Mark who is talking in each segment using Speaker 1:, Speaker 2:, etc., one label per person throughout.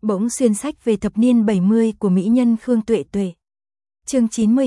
Speaker 1: Bỗng xuyên sách về thập niên 70 của mỹ nhân Khương Tuệ Tuệ. Chương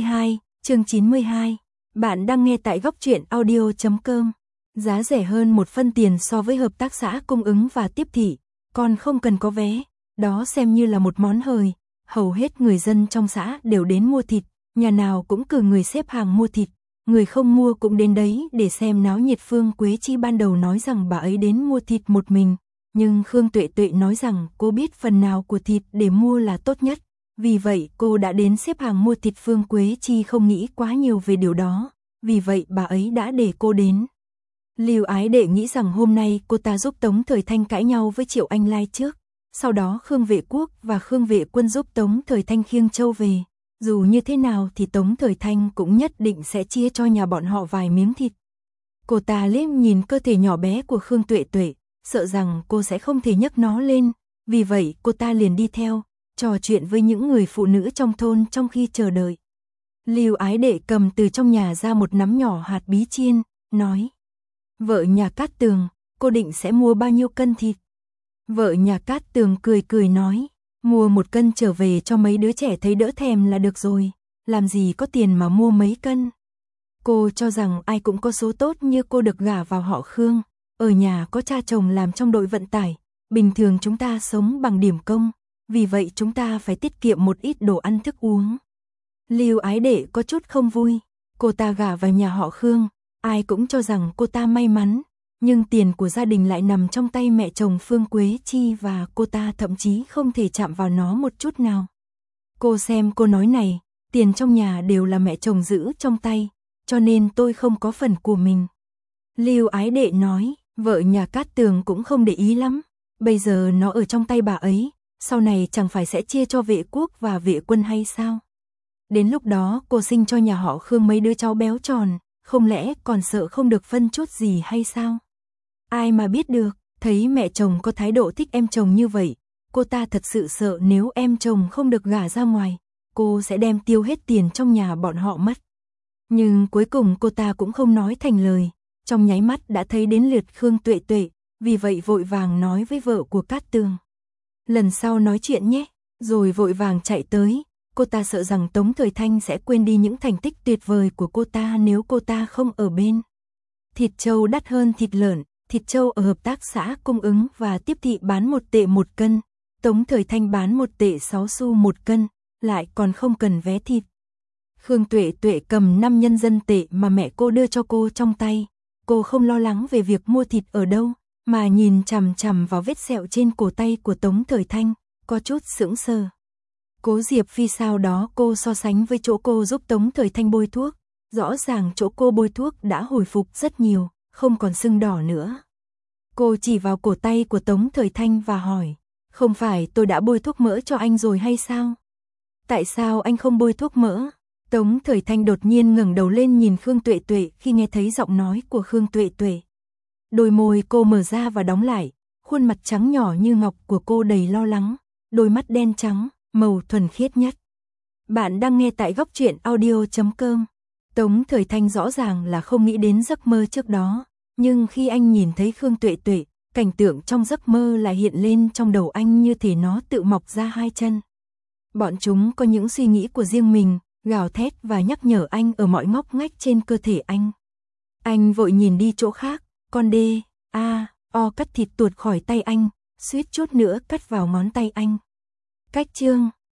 Speaker 1: 92. Bạn đang nghe tại góc truyện audio.com. Giá rẻ hơn 1 phân tiền so với hợp tác xã cung ứng và tiếp thị, còn không cần có vé, đó xem như là một món hời. Hầu hết người dân trong xã đều đến mua thịt, nhà nào cũng cử người xếp hàng mua thịt, người không mua cũng đến đấy để xem náo nhiệt. Phương Quế Chi ban đầu nói rằng bà ấy đến mua thịt một mình, nhưng Khương Tuệ Tuệ nói rằng cô biết phần nào của thịt để mua là tốt nhất, vì vậy cô đã đến xếp hàng mua thịt. Phương Quế Chi không nghĩ quá nhiều về điều đó, vì vậy bà ấy đã để cô đến. Lưu Ái Đệ nghĩ rằng hôm nay cô ta giúp Tống Thời Thanh cãi nhau với Triệu Anh Lai trước, sau đó Khương Vệ Quốc và Khương Vệ Quân giúp Tống Thời Thanh khiêng trâu về. Dù như thế nào thì Tống Thời Thanh cũng nhất định sẽ chia cho nhà bọn họ vài miếng thịt. Cô ta liếc nhìn cơ thể nhỏ bé của Khương Tuệ Tuệ, sợ rằng cô sẽ không thể nhấc nó lên, vì vậy cô ta liền đi theo, trò chuyện với những người phụ nữ trong thôn trong khi chờ đợi. Lưu Ái Đệ cầm từ trong nhà ra một nắm nhỏ hạt bí chiên, nói: "Vợ nhà Cát Tường, cô định sẽ mua bao nhiêu cân thịt?" Vợ nhà Cát Tường cười cười nói: "Mua 1 cân trở về cho mấy đứa trẻ thấy đỡ thèm là được rồi, làm gì có tiền mà mua mấy cân." Cô cho rằng ai cũng có số tốt như cô được gả vào họ Khương, ở nhà có cha chồng làm trong đội vận tải, bình thường chúng ta sống bằng điểm công, vì vậy chúng ta phải tiết kiệm một ít đồ ăn thức uống. Lưu Ái Đệ có chút không vui, cô ta gả vào nhà họ Khương, ai cũng cho rằng cô ta may mắn, nhưng tiền của gia đình lại nằm trong tay mẹ chồng Phương Quế Chi và cô ta thậm chí không thể chạm vào nó một chút nào. Cô xem cô nói này, tiền trong nhà đều là mẹ chồng giữ trong tay, cho nên tôi không có phần của mình. Lưu Ái Đệ nói, vợ nhà Cát Tường cũng không để ý lắm, bây giờ nó ở trong tay bà ấy, sau này chẳng phải sẽ chia cho Vệ Quốc và Vệ Quân hay sao? Đến lúc đó cô sinh cho nhà họ Khương mấy đứa cháu béo tròn, không lẽ còn sợ không được phân chút gì hay sao? Ai mà biết được, thấy mẹ chồng có thái độ thích em chồng như vậy, cô ta thật sự sợ nếu em chồng không được gả ra ngoài, cô sẽ đem tiêu hết tiền trong nhà bọn họ mất. Nhưng cuối cùng cô ta cũng không nói thành lời, trong nháy mắt đã thấy đến lượt Khương Tuệ Tuệ, vì vậy vội vàng nói với vợ của Cát Tường: "Lần sau nói chuyện nhé", rồi vội vàng chạy tới. Cô ta sợ rằng Tống Thời Thanh sẽ quên đi những thành tích tuyệt vời của cô ta nếu cô ta không ở bên. Thịt trâu đắt hơn thịt lợn, thịt trâu ở hợp tác xã cung ứng và tiếp thị bán 1 tệ 1 cân, Tống Thời Thanh bán 1 tệ 6 xu 1 cân, lại còn không cần vé thịt. Khương Tuệ Tuệ cầm 5 nhân dân tệ mà mẹ cô đưa cho cô trong tay, cô không lo lắng về việc mua thịt ở đâu, mà nhìn chằm chằm vào vết sẹo trên cổ tay của Tống Thời Thanh, có chút sững sờ. Cố Diệp Phi sau đó cô so sánh với chỗ cô giúp Tống Thời Thanh bôi thuốc, rõ ràng chỗ cô bôi thuốc đã hồi phục rất nhiều, không còn sưng đỏ nữa. Cô chỉ vào cổ tay của Tống Thời Thanh và hỏi, không phải tôi đã bôi thuốc mỡ cho anh rồi hay sao? Tại sao anh không bôi thuốc mỡ? Tống Thời Thanh đột nhiên ngẩng đầu lên nhìn Khương Tuệ Tuệ khi nghe thấy giọng nói của Khương Tuệ Tuệ. Đôi môi cô mở ra và đóng lại, khuôn mặt trắng nhỏ như ngọc của cô đầy lo lắng, đôi mắt đen trắng, màu thuần khiết nhất. Bạn đang nghe tại góc truyện audio.com. Tống Thời Thanh rõ ràng là không nghĩ đến giấc mơ trước đó, nhưng khi anh nhìn thấy Khương Tuệ Tuệ, cảnh tượng trong giấc mơ lại hiện lên trong đầu anh như thể nó tự mọc ra 2 chân. Bọn chúng có những suy nghĩ của riêng mình, gào thét và nhắc nhở anh ở mọi ngóc ngách trên cơ thể anh. Anh vội nhìn đi chỗ khác, con đê, cắt thịt tuột khỏi tay anh, suýt chút nữa cắt vào ngón tay anh. Cách chương